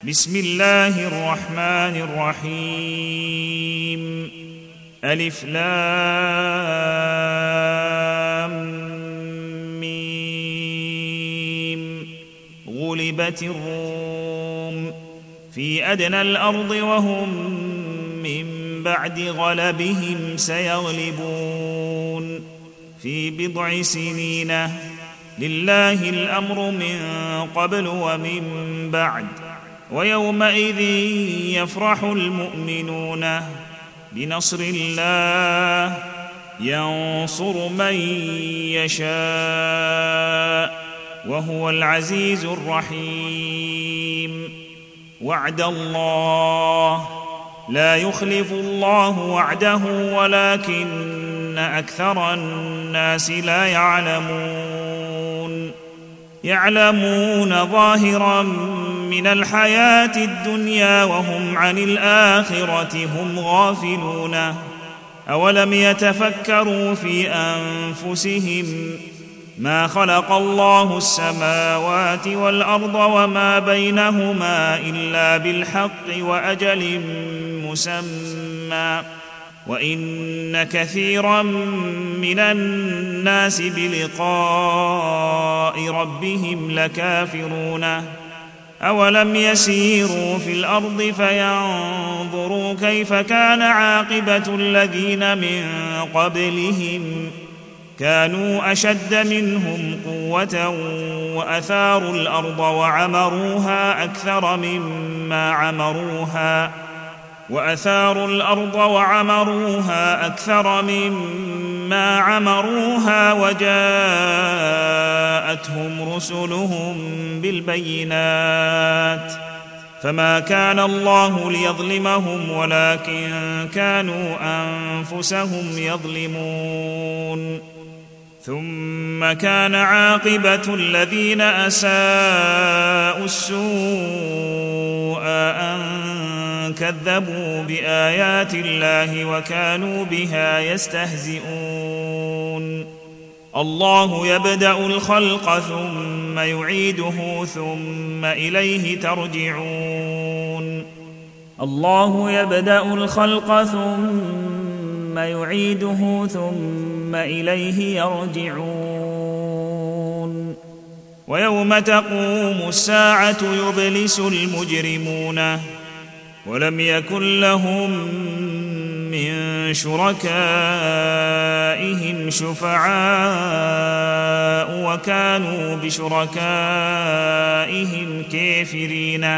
بسم الله الرحمن الرحيم. ألف لام ميم. غلبت الروم في أدنى الأرض وهم من بعد غلبهم سيغلبون في بضع سنين. لله الأمر من قبل ومن بعد، ويومئذ يفرح المؤمنون بنصر الله ينصر من يشاء وهو العزيز الرحيم. وعد الله لا يخلف الله وعده ولكن أكثر الناس لا يعلمون ظاهرا من الحياة الدنيا وهم عن الآخرة هم غافلون. أولم يتفكروا في أنفسهم ما خلق الله السماوات والأرض وما بينهما إلا بالحق وأجل مسمى، وإن كثيرا من الناس بلقاء ربهم لكافرون. أولم يسيروا في الأرض فينظروا كيف كان عاقبة الذين من قبلهم كانوا أشد منهم قوة وأثاروا الأرض وعمروها أكثر مما عمروها وجاءتهم رسلهم بالبينات، فما كان الله ليظلمهم ولكن كانوا أنفسهم يظلمون. ثم كان عاقبة الذين أساءوا السوء أن كذبوا بآيات الله وكانوا بها يستهزئون. الله يبدأ الخلق ثم يعيده ثم إليه يرجعون. ويوم تقوم الساعة يبلس المجرمون ولم يكن لهم من شركائهم شفعاء وكانوا بشركائهم كافرين.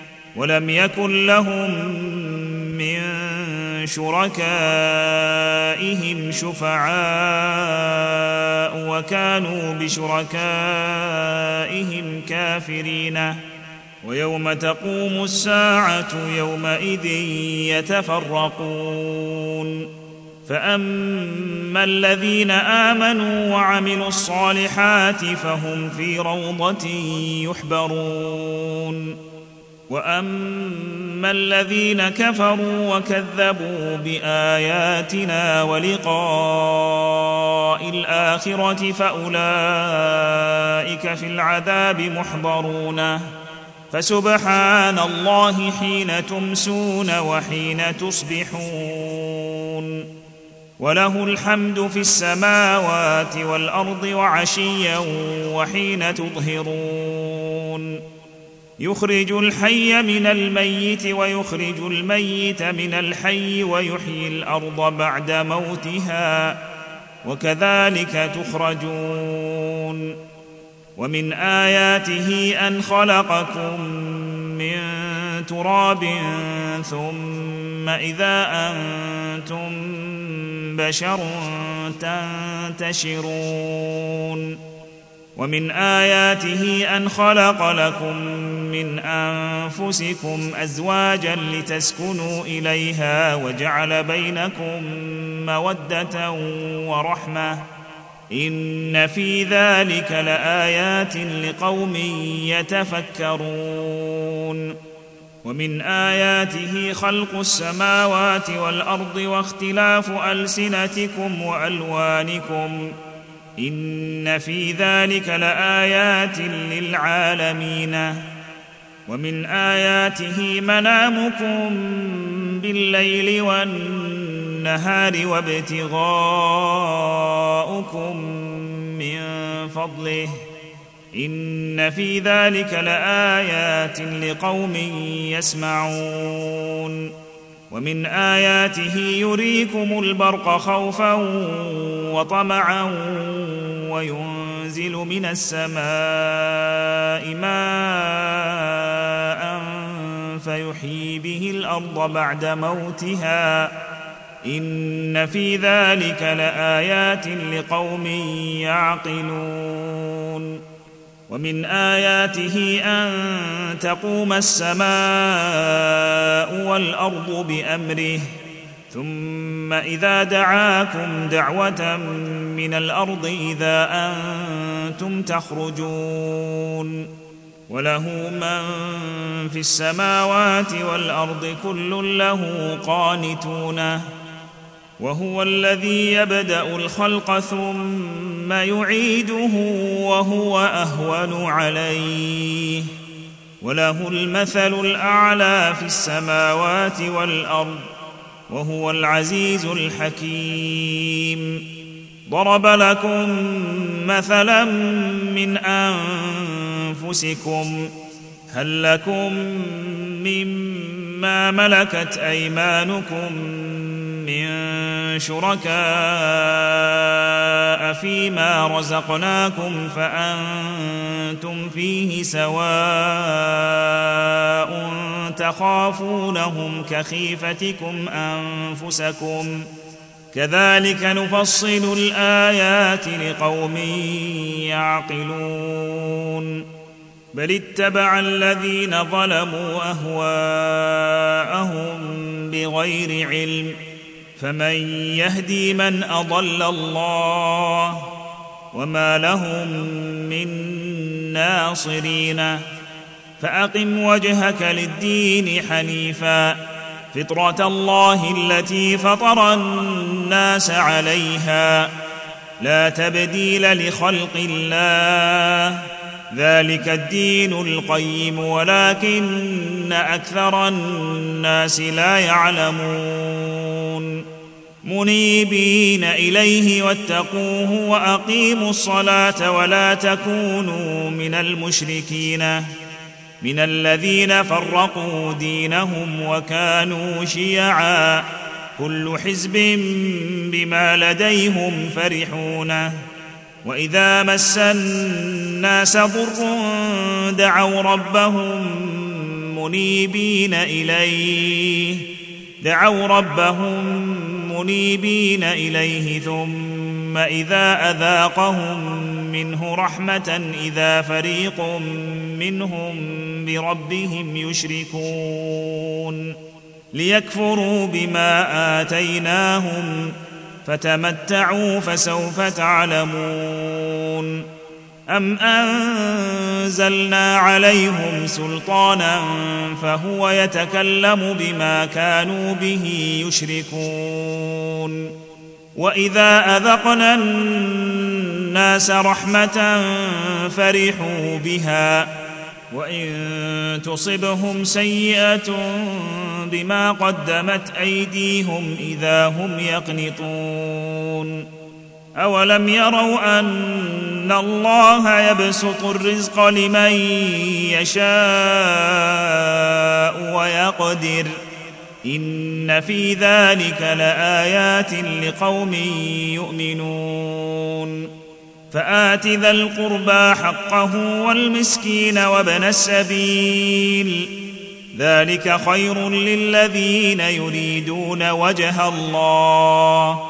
ويوم تقوم الساعة يومئذ يتفرقون. فأما الذين آمنوا وعملوا الصالحات فهم في روضة يحبرون، وأما الذين كفروا وكذبوا بآياتنا ولقاء الآخرة فأولئك في العذاب محضرون. فسبحان الله حين تمسون وحين تصبحون، وله الحمد في السماوات والأرض وعشيا وحين تظهرون. يخرج الحي من الميت ويخرج الميت من الحي ويحيي الأرض بعد موتها وكذلك تخرجون. ومن آياته أن خلقكم من تراب ثم إذا أنتم بشر تنتشرون. ومن آياته أن خلق لكم من أنفسكم أزواجا لتسكنوا إليها وجعل بينكم مودة ورحمة إن في ذلك لآيات لقوم يتفكرون. ومن آياته خلق السماوات والأرض واختلاف ألسنتكم وألوانكم إن في ذلك لآيات للعالمين. ومن آياته منامكم بالليل والنهار وابتغاؤكم من فضله إن في ذلك لآيات لقوم يسمعون ومن آياته يريكم البرق خوفا وطمعا وينزل من السماء ماء فيحيي به الأرض بعد موتها إن في ذلك لآيات لقوم يعقلون ومن آياته أن تقوم السماء والأرض بأمره ثم إذا دعاكم دعوة من الأرض إذا أنتم تخرجون وله من في السماوات والأرض كل له قانتون وهو الذي يبدأ الخلق ثم يعيده وهو أهون عليه وله المثل الأعلى في السماوات والأرض وهو العزيز الحكيم ضرب لكم مثلا من أنفسكم هل لكم مما ملكت أيمانكم من شركاء فيما رزقناكم فأنتم فيه سواء تخافونهم كخيفتكم أنفسكم كذلك نفصل الآيات لقوم يعقلون بل اتبع الذين ظلموا أهواءهم بغير علم فمن يهدي من أضل الله وما لهم من ناصرين فأقم وجهك للدين حنيفا فطرة الله التي فطر الناس عليها لا تبديل لخلق الله ذلك الدين القيم ولكن أكثر الناس لا يعلمون منيبين إليه واتقوه وأقيموا الصلاة ولا تكونوا من المشركين من الذين فرقوا دينهم وكانوا شيعا كل حزب بما لديهم فرحون وإذا مس الناس ضر دعوا ربهم منيبين إليه ثم إذا أذاقهم منه رحمة إذا فريق منهم بربهم يشركون ليكفروا بما آتيناهم فتمتعوا فسوف تعلمون أم أنزلنا عليهم سلطانا فهو يتكلم بما كانوا به يشركون وإذا أذقنا الناس رحمة فرحوا بها وإن تصبهم سيئة بما قدمت أيديهم إذا هم يقنطون أولم يروا أن الله يبسط الرزق لمن يشاء ويقدر إن في ذلك لآيات لقوم يؤمنون فآت ذا القربى حقه والمسكين وابن السبيل ذلك خير للذين يريدون وجه الله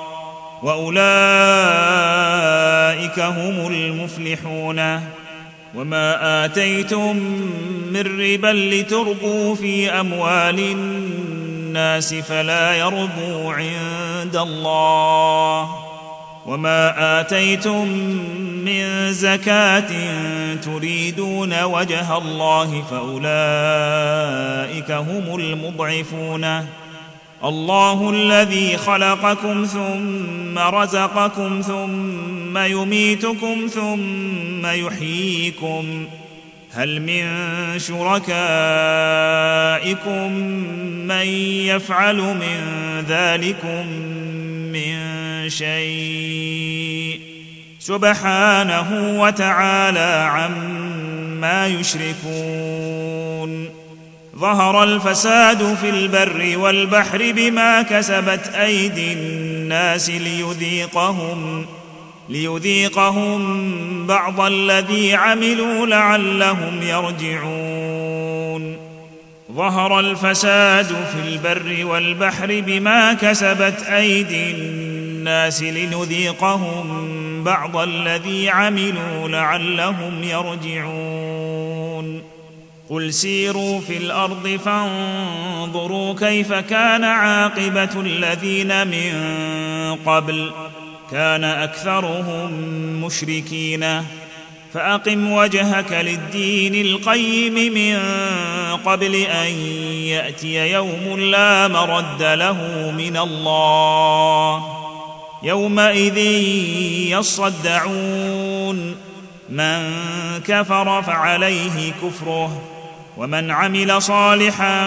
وأولئك هم المفلحون وما آتيتم من ربا لتربوا في أموال الناس فلا يربو عند الله وما آتيتم من زكاة تريدون وجه الله فأولئك هم المضعفون الله الذي خلقكم ثم رزقكم ثم يميتكم ثم يحييكم هل من شركائكم من يفعل من ذلكم من شيء سبحانه وتعالى عما يشركون ظهر الفساد في البر والبحر بما كسبت أيدي الناس ليذيقهم بعض الذي عملوا لعلهم يرجعون ظهر الفساد في البر والبحر بما كسبت أيدي الناس لنذيقهم بعض الذي عملوا لعلهم يرجعون قل سيروا في الأرض فانظروا كيف كان عاقبة الذين من قبل كان أكثرهم مشركين فأقم وجهك للدين القيم من قبل أن يأتي يوم لا مرد له من الله يومئذ يصدعون من كفر فعليه كفره ومن عمل صالحا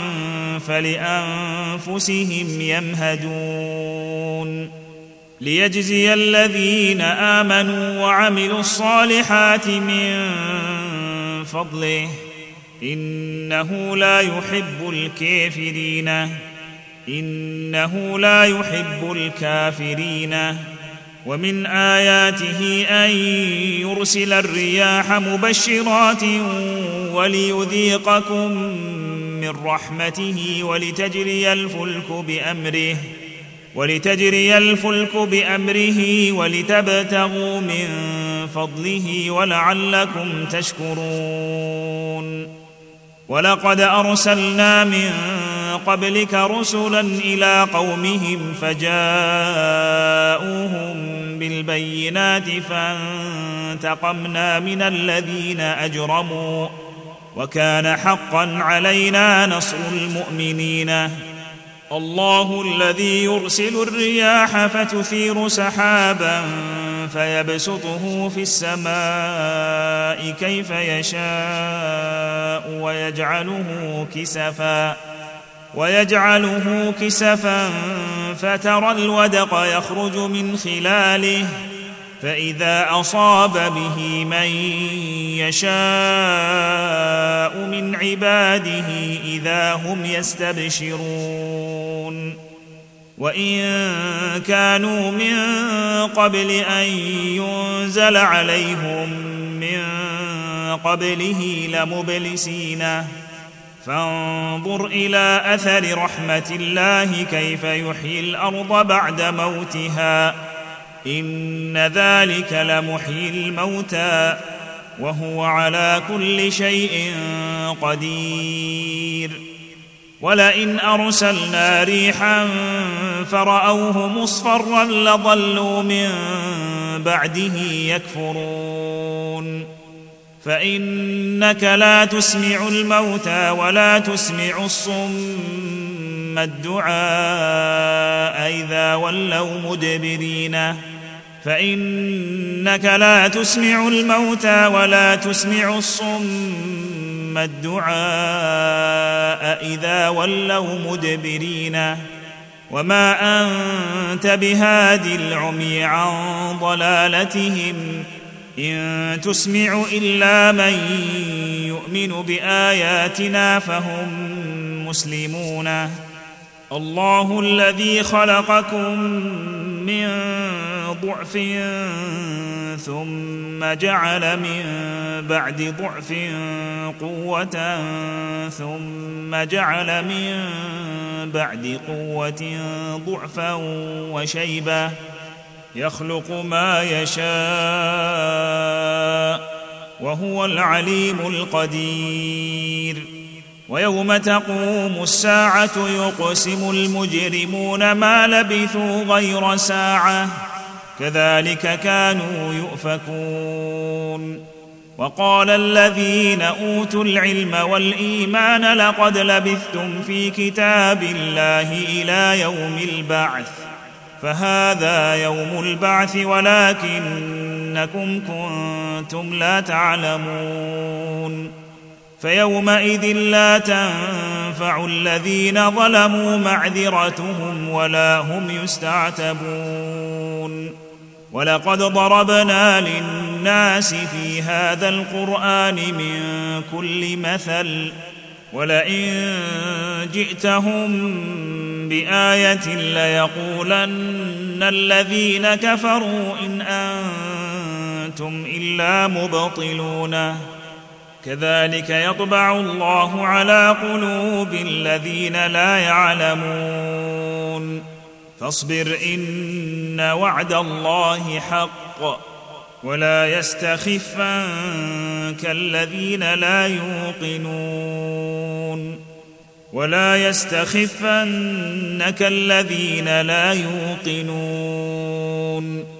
فلأنفسهم يمهدون ليجزي الذين آمنوا وعملوا الصالحات من فضله إنه لا يحب الكافرين ومن آياته أن يرسل الرياح مبشرات وليذيقكم من رحمته ولتجري الفلك بأمره ولتبتغوا من فضله ولعلكم تشكرون ولقد أرسلنا من قبلك رسلا إلى قومهم فجاءوهم بالبينات فانتقمنا من الذين أجرموا وكان حقا علينا نصر المؤمنين الله الذي يرسل الرياح فتثير سحابا فيبسطه في السماء كيف يشاء ويجعله كسفا فترى الودق يخرج من خلاله فإذا أصاب به من يشاء من عباده إذا هم يستبشرون وإن كانوا من قبل أن ينزل عليهم من قبله لمبلسين فانظر إلى أثر رحمة الله كيف يحيي الأرض بعد موتها إن ذلك لمحيي الموتى وهو على كل شيء قدير ولئن أرسلنا ريحا فرأوه مصفرا لظلوا من بعده يكفرون فإنك لا تسمع الموتى ولا تسمع الصم الدعاء إذا ولوا مدبرين فإنك لا تسمع الموتى ولا تسمع الصم الدعاء إذا ولوا مدبرين وما أنت بهادي العمي عن ضلالتهم إن تسمع إلا من يؤمن بآياتنا فهم مسلمون الله الذي خلقكم من ضعف ثم جعل من بعد ضعف قوة ثم جعل من بعد قوة ضعفا وشيبة يخلق ما يشاء وهو العليم القدير ويوم تقوم الساعة يقسم المجرمون ما لبثوا غير ساعة كذلك كانوا يؤفكون وقال الذين أوتوا العلم والإيمان لقد لبثتم في كتاب الله إلى يوم البعث فهذا يوم البعث ولكنكم إنكم كنتم لا تعلمون فيومئذ لا تنفع الذين ظلموا معذرتهم ولا هم يستعتبون ولقد ضربنا للناس في هذا القرآن من كل مثل ولئن جئتهم بآية ليقولن الذين كفروا إن أنتم إلا مبطلون كذلك يطبع الله على قلوب الذين لا يعلمون فاصبر إن وعد الله حق ولا يستخفنك الذين لا يوقنون